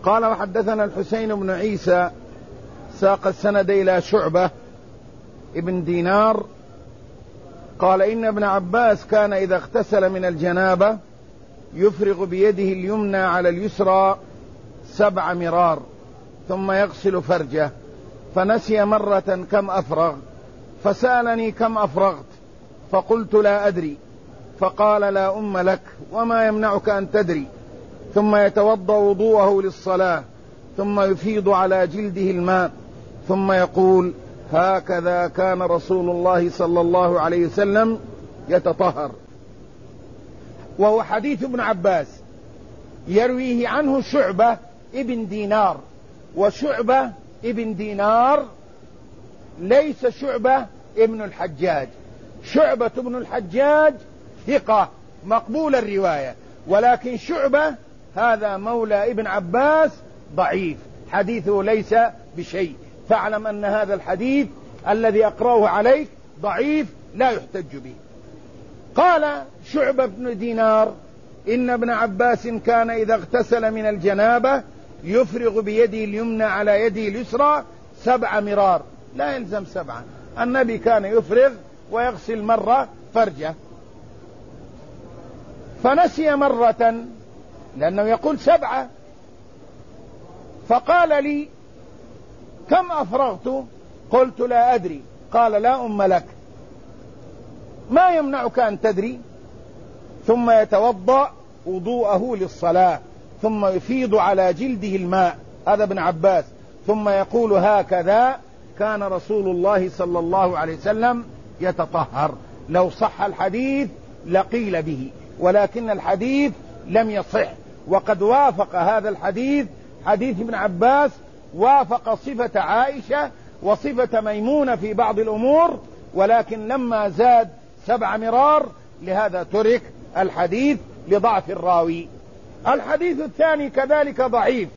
قال وحدثنا الحسين بن عيسى ساق السند إلى شعبة ابن دينار قال إن ابن عباس كان إذا اغتسل من الجنابة يفرغ بيده اليمنى على اليسرى 7 مرار ثم يغسل فرجه، فنسي مرة كم أفرغ، فسألني كم أفرغت، فقلت لا أدري، فقال لا أم لك وما يمنعك أن تدري، ثم يتوضأ وضوءه للصلاة ثم يفيض على جلده الماء ثم يقول هكذا كان رسول الله صلى الله عليه وسلم يتطهر. وهو حديث ابن عباس يرويه عنه شعبة ابن دينار، وشعبة ابن دينار ليس شعبة ابن الحجاج، شعبة ابن الحجاج ثقة مقبول الرواية، ولكن شعبة هذا مولى ابن عباس ضعيف، حديثه ليس بشيء، فاعلم أن هذا الحديث الذي أقرأه عليك ضعيف لا يحتج به. قال شعبة بن دينار إن ابن عباس كان إذا اغتسل من الجنابة يفرغ بيده اليمنى على يده اليسرى 7 مرار، لا يلزم 7، النبي كان يفرغ ويغسل مرة فرجه، فنسي مرة لأنه يقول 7، فقال لي كم أفرغت، قلت لا أدري، قال لا أم لك ما يمنعك أن تدري، ثم يتوضأ وضوءه للصلاة ثم يفيض على جلده الماء، هذا ابن عباس، ثم يقول هكذا كان رسول الله صلى الله عليه وسلم يتطهر. لو صح الحديث لقيل به، ولكن الحديث لم يصح، وقد وافق هذا الحديث حديث ابن عباس وافق صفة عائشة وصفة ميمونة في بعض الأمور، ولكن لما زاد 7 مرار لهذا ترك الحديث لضعف الراوي. الحديث الثاني كذلك ضعيف.